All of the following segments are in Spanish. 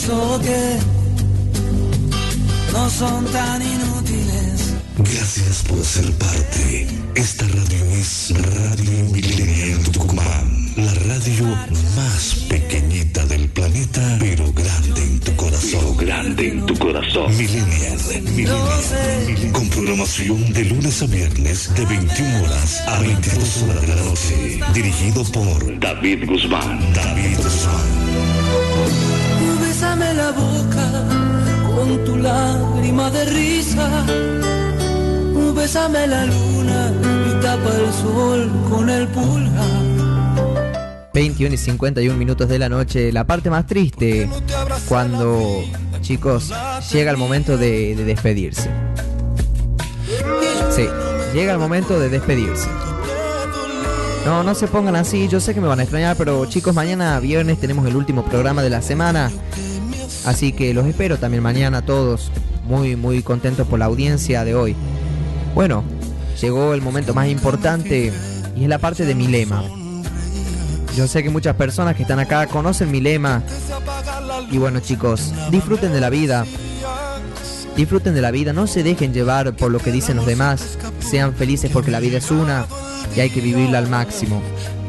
pienso que no son tan inútiles. Gracias por ser parte. Esta radio es Radio Millennial Tucumán, la radio más pequeñita del planeta, pero grande en tu corazón. Grande en tu corazón. Millennial. Con programación de lunes a viernes de 21 horas a 22 horas de la noche. Dirigido por David Guzmán. Bésame la boca con tu lágrima de risa. Bésame la luna y tapa el sol con el pulgar. 21 y 51 minutos de la noche, la parte más triste, cuando, chicos, llega el momento de despedirse. Sí, llega el momento de despedirse. No se pongan así, yo sé que me van a extrañar, pero chicos, mañana viernes tenemos el último programa de la semana, así que los espero también mañana todos, muy contentos por la audiencia de hoy. Bueno, llegó el momento más importante y es la parte de mi lema. Yo sé que muchas personas que están acá conocen mi lema. Y bueno, chicos, disfruten de la vida. Disfruten de la vida, no se dejen llevar por lo que dicen los demás. Sean felices porque la vida es una y hay que vivirla al máximo.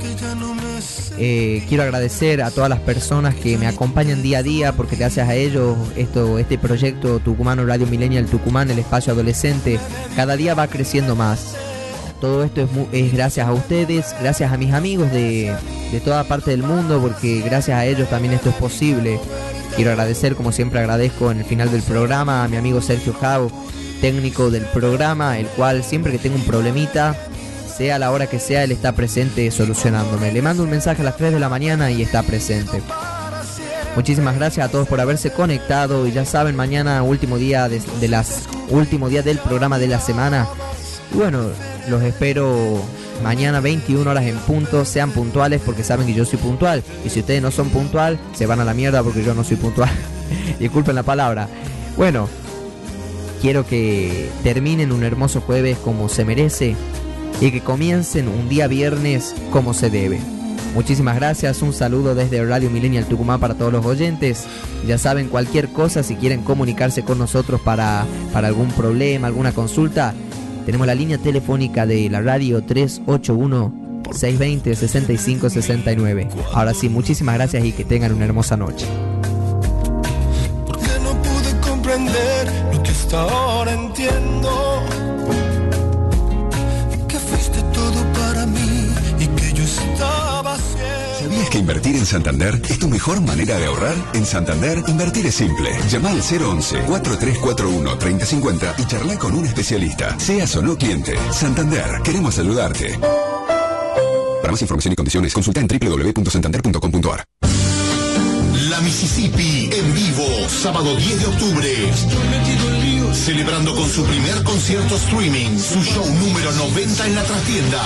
Quiero agradecer a todas las personas que me acompañan día a día, porque gracias a ellos este proyecto Tucumano Radio Millennial Tucumán, el espacio adolescente, cada día va creciendo más. Todo esto es gracias a ustedes, gracias a mis amigos de toda parte del mundo, porque gracias a ellos también esto es posible. Quiero agradecer, como siempre agradezco en el final del programa, a mi amigo Sergio Jau, técnico del programa, el cual siempre que tengo un problemita, sea a la hora que sea, él está presente solucionándome. Le mando un mensaje a las 3 de la mañana y está presente. Muchísimas gracias a todos por haberse conectado. Y ya saben, mañana último día último día del programa de la semana. Y bueno, los espero mañana 21 horas en punto. Sean puntuales porque saben que yo soy puntual. Y si ustedes no son puntual, se van a la mierda porque yo no soy puntual. Disculpen la palabra. Bueno, quiero que terminen un hermoso jueves como se merece y que comiencen un día viernes como se debe. Muchísimas gracias, un saludo desde Radio Millennial Tucumán para todos los oyentes. Ya saben, cualquier cosa, si quieren comunicarse con nosotros para algún problema, alguna consulta, tenemos la línea telefónica de la radio 381-620-6569. Ahora sí, muchísimas gracias y que tengan una hermosa noche. Porque no pude comprender lo que hasta ahora entiendo. ¿Sabías que invertir en Santander es tu mejor manera de ahorrar? En Santander, invertir es simple. Llama al 011-4341-3050 y charla con un especialista. Seas o no cliente. Santander, queremos ayudarte. Para más información y condiciones, consulta en www.santander.com.ar. La Mississippi en vivo, sábado 10 de octubre. Celebrando con su primer concierto streaming, su show número 90 en la trastienda.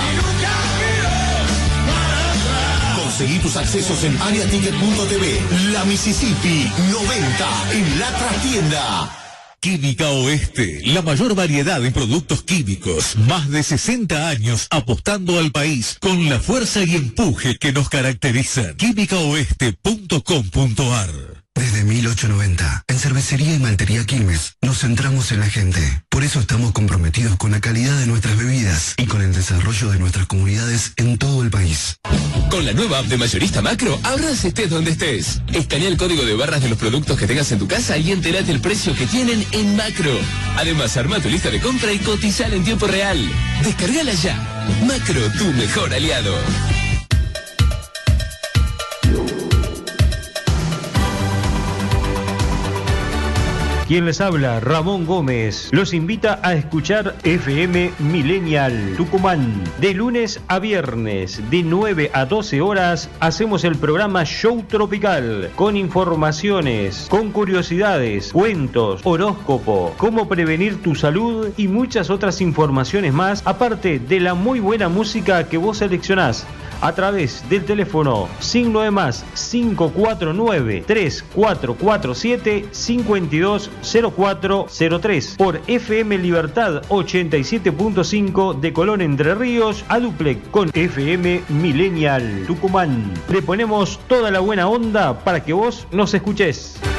Conseguí tus accesos en ariaticket.tv. La Mississippi 90 en la trastienda. Química Oeste, la mayor variedad de productos químicos, más de 60 años apostando al país con la fuerza y empuje que nos caracterizan. químicaoeste.com.ar. Desde 1890, en Cervecería y Maltería Quilmes, nos centramos en la gente. Por eso estamos comprometidos con la calidad de nuestras bebidas y con el desarrollo de nuestras comunidades en todo el país. Con la nueva app de Mayorista Macro, ahorras estés donde estés. Escanea el código de barras de los productos que tengas en tu casa y entérate el precio que tienen en Macro. Además, arma tu lista de compra y cotizala en tiempo real. Descargala ya. Macro, tu mejor aliado. Quien les habla, Ramón Gómez, los invita a escuchar FM Millennial Tucumán. De lunes a viernes, de 9 a 12 horas, hacemos el programa Show Tropical, con informaciones, con curiosidades, cuentos, horóscopo, cómo prevenir tu salud y muchas otras informaciones más, aparte de la muy buena música que vos seleccionás. A través del teléfono signo de más 549-3447-520403 por FM Libertad 87.5 de Colón, Entre Ríos, a duplex con FM Millennial Tucumán. Le ponemos toda la buena onda para que vos nos escuches.